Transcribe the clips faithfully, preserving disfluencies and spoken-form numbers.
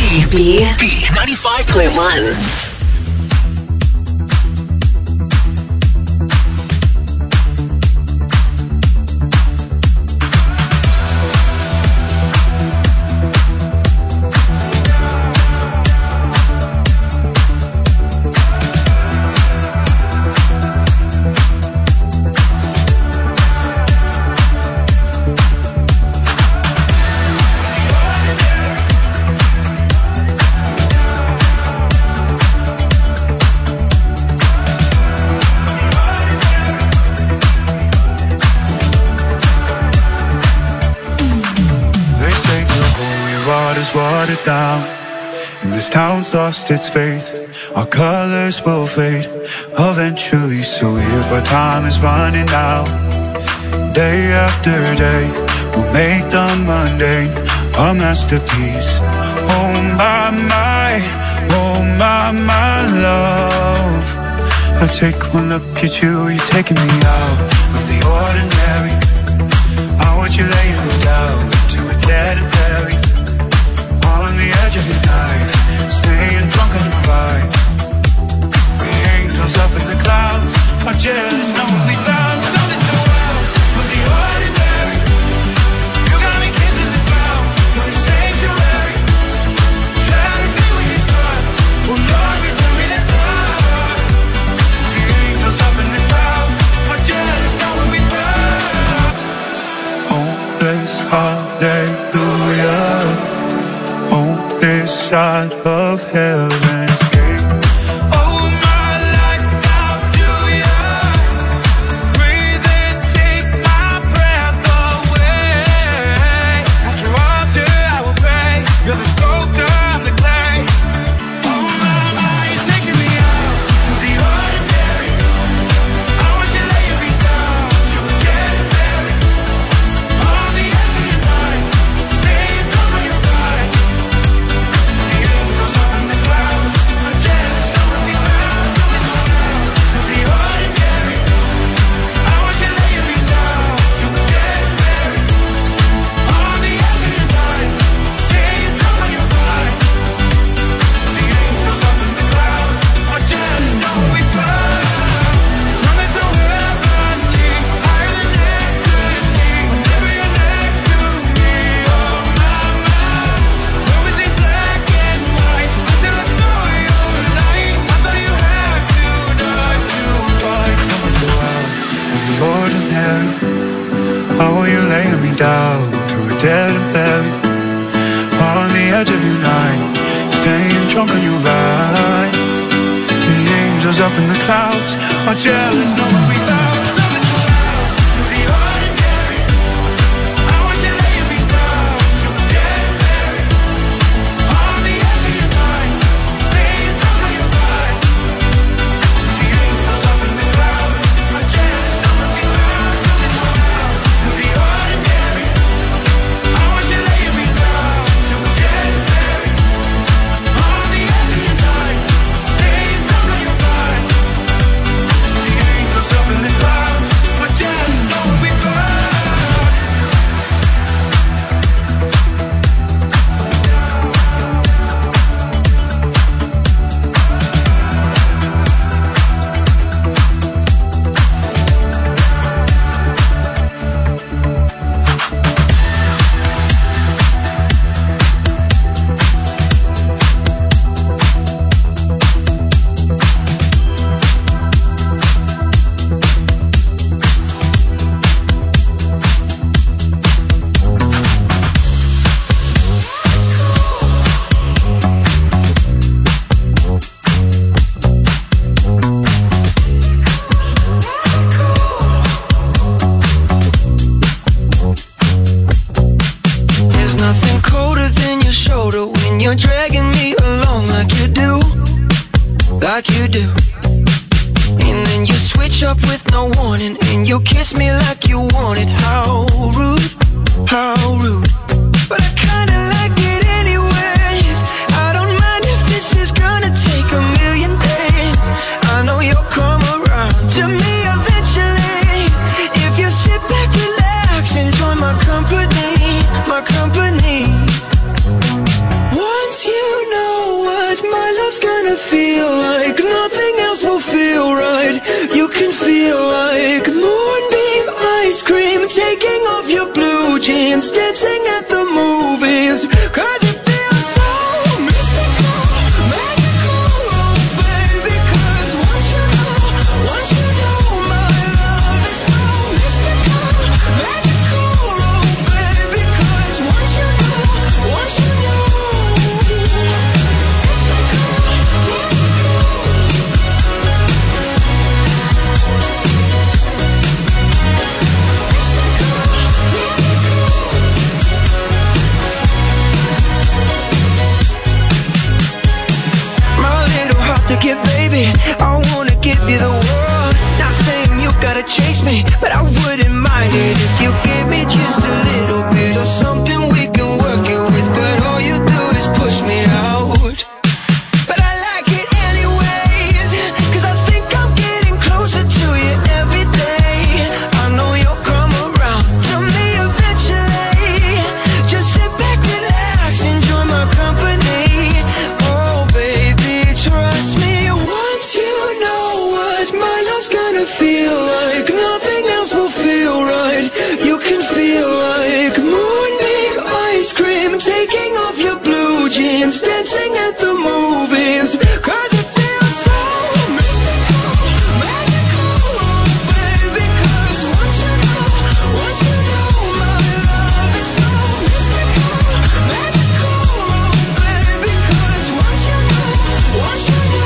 B ninety-five point one. Watered down, and this town's lost its faith. Our colors will fade eventually, so if our time is running out, day after day, we'll make the mundane a masterpiece. Oh my, my, oh my, my love, I take one look at you, you're taking me out of the ordinary. I want you laying me down to a dead and buried, on the edge of your knife, staying drunk on your vibe. The angels up in the clouds are jealous, no one we found. So this so wild, but the ordinary. You got me kissing the ground, you're a sanctuary. Try to be with you try, will not return me to time. The angels up in the clouds are jealous, no one we found. Oh, this hallelujah, on this side of heaven's gate. Oh, my life, how do ya breathe and take my breath away? At your altar I will pray, you're the sculptor, I'm the clay. Oh my, my, you're taking me out of the ordinary. I want you laying me down to a dead and buried, on the edge of your mind, staying drunk on your vibe. Down to a dead and buried, on the edge of your night, staying drunk on your ride. The angels up in the clouds are jealous, no one we found. My company. Once you feel like nothing else will feel right. You can feel like moonbeam ice cream, taking off your blue jeans, dancing at the movies. Cause it feels so mystical, magical, oh baby. Cause once you know, once you know my love is so mystical, magical, oh baby. Cause once you know, once you know, to get, baby, I wanna give you the world. Not saying you gotta chase me, but I wouldn't mind it if you give me just a little bit of something we can work it with. But all you do is push me out. But I like it anyways, cause I think I'm getting closer to you every day. I know you'll come around to me eventually. Just sit back, relax, enjoy my company. Oh baby, trust me. Once you know what my love's gonna feel like, nothing else will feel right. You can feel like moonbeam ice cream, taking off your blue jeans, dancing at the movies. Cause it feels so mystical, magical, oh baby. Cause once you know, once you know my love is so mystical, magical, oh baby. Cause once you know, once you know,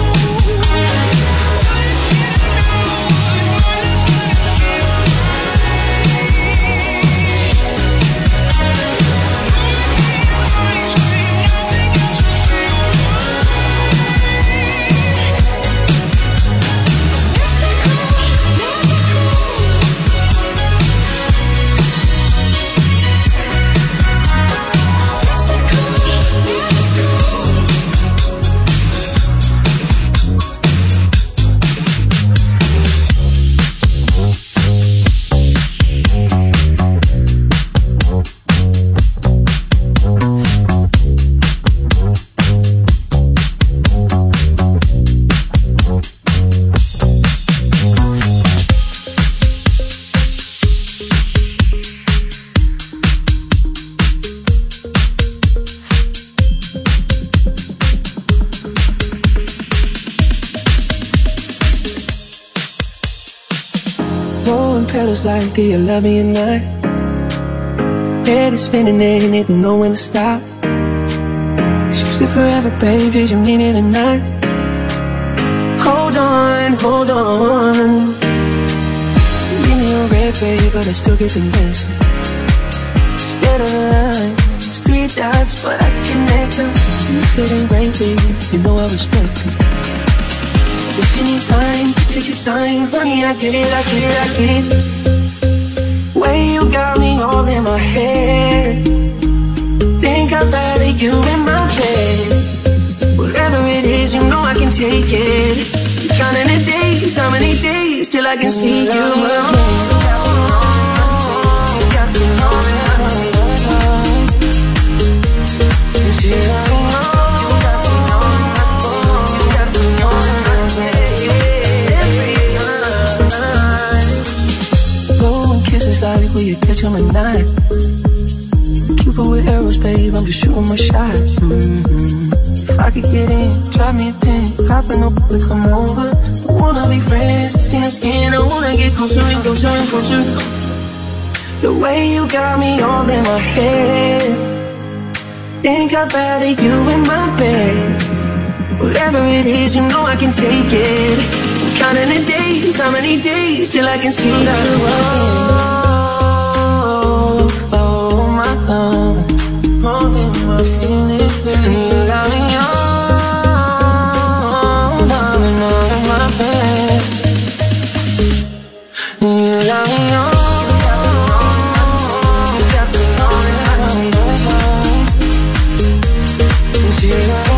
like, do you love me or not? Head is spinning and it don't know when to stop. Choose it forever, babe, did you mean it or not? Hold on, hold on. Leave me on red, babe, but I still get the message. Instead of lines, three dots, but I can connect them. You feeling great, baby, you know I respect it. If you need time, just take your time. Honey, I get it, I get it, I get it. Way you got me all in my head. Think I'd rather you in my bed. Whatever it is, you know I can take it. Counting the days, how many days till I can see you again. Like will you catch him at night? Cupid with arrows, babe, I'm just shooting my shot. Mm-hmm. If I could get in, drop me a pin, hop in the boat, come over. I wanna be friends, skin to skin, I wanna get closer and closer and closer. The way you got me all in my head. Think I'd rather you in my bed. Whatever it is, you know I can take it. I'm counting the days, how many days till I can see you again. Holding my feelings, baby. You got me on, darling, all in my bed. You got me on. You got me on, you got me on. You got me on.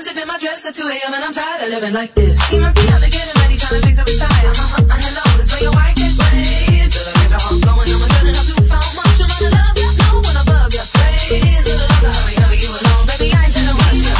zipping my dress at two a.m. and I'm tired of living like this. He must be out there getting ready, trying to fix up his tire. Uh-huh, uh, hello, it's where your wife gets laid. Till I get your heart going, I'ma turn it up too far. Much I'm gonna love you, no one above you. Praise to the Lord to hurry up, you alone, baby, I ain't telling what you.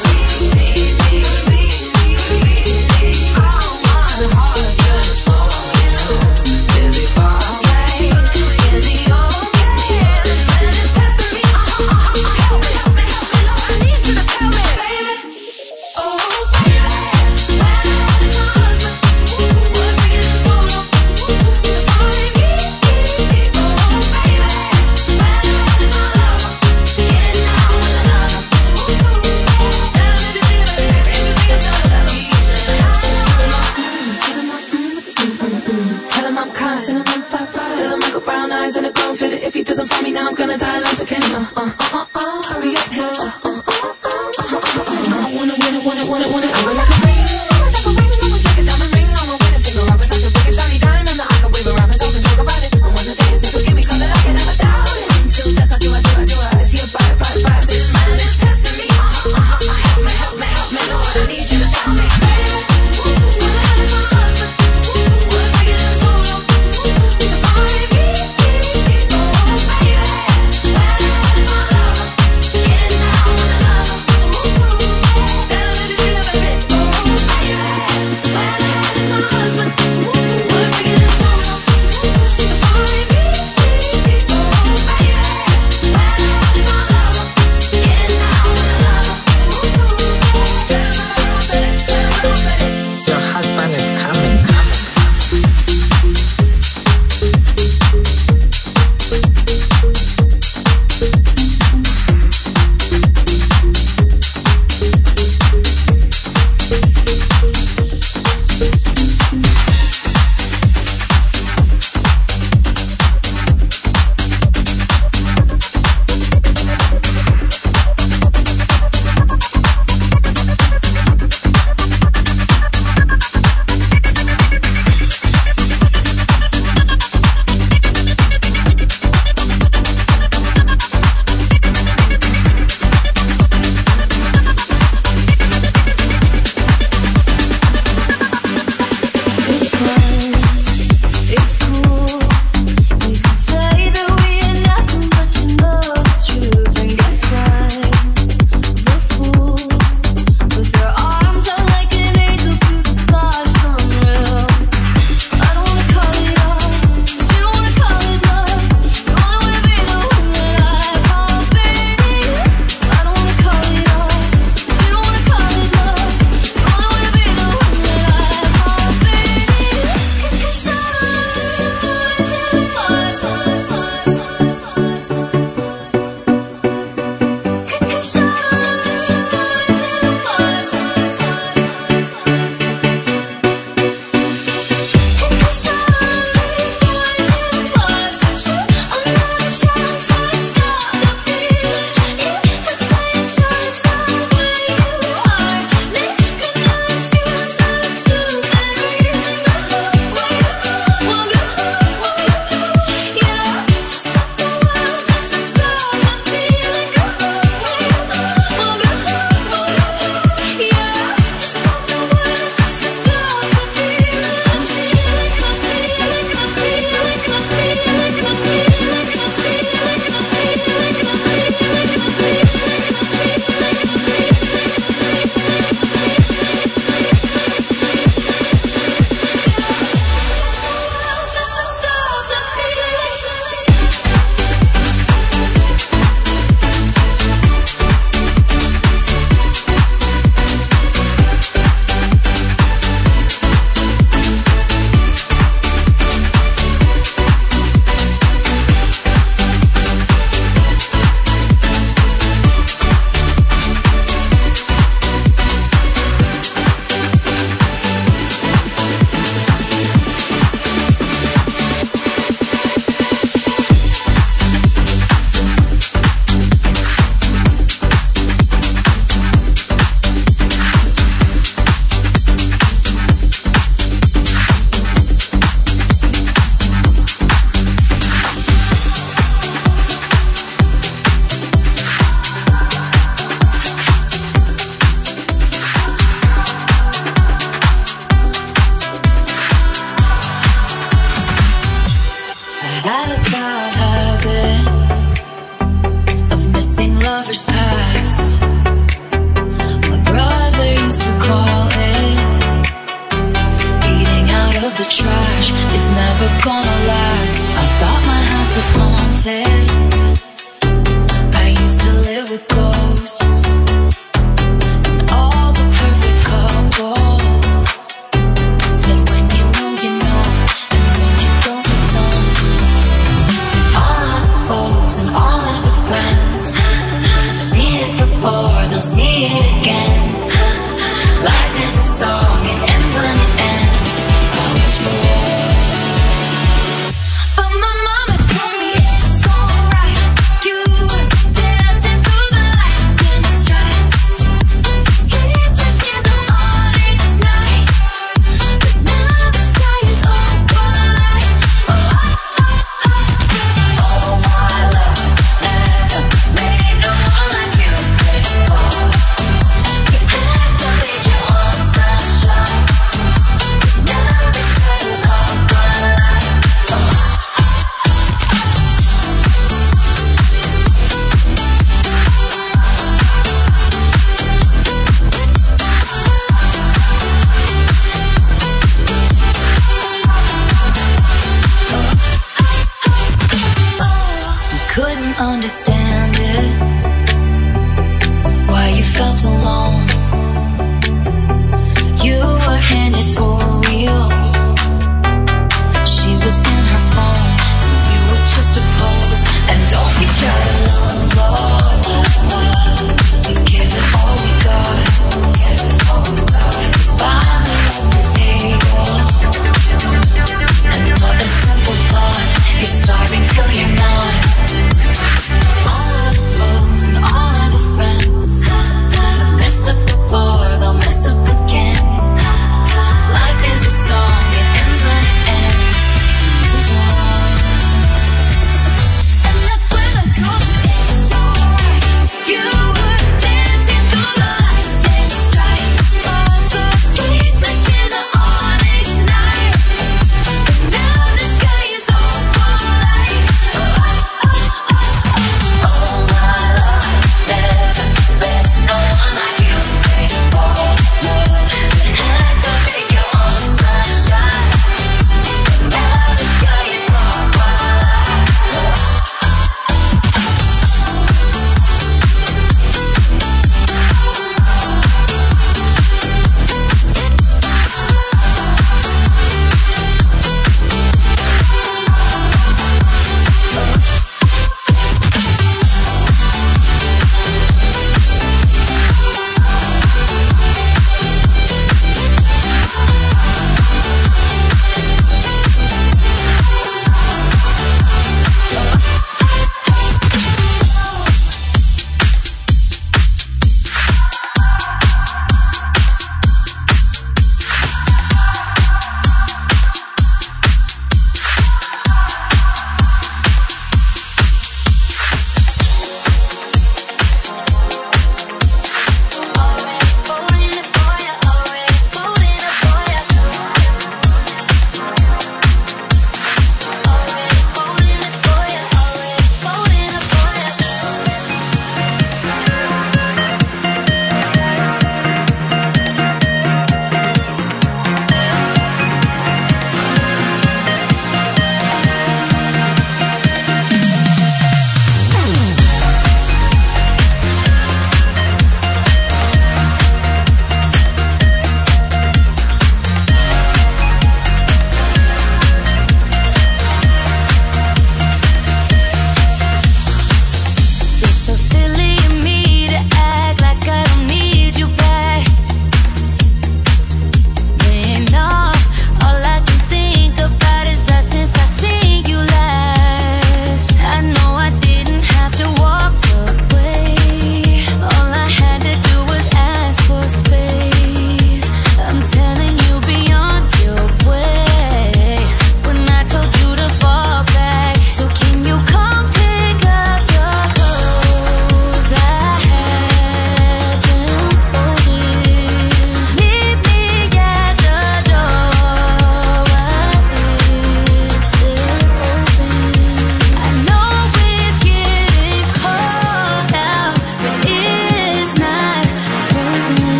If he doesn't find me now, I'm gonna die alone. So can you, uh, uh, uh, uh, hurry up, please. Uh, uh, uh, uh, uh, uh, uh, uh, I wanna, wanna, wanna, wanna, wanna, wanna.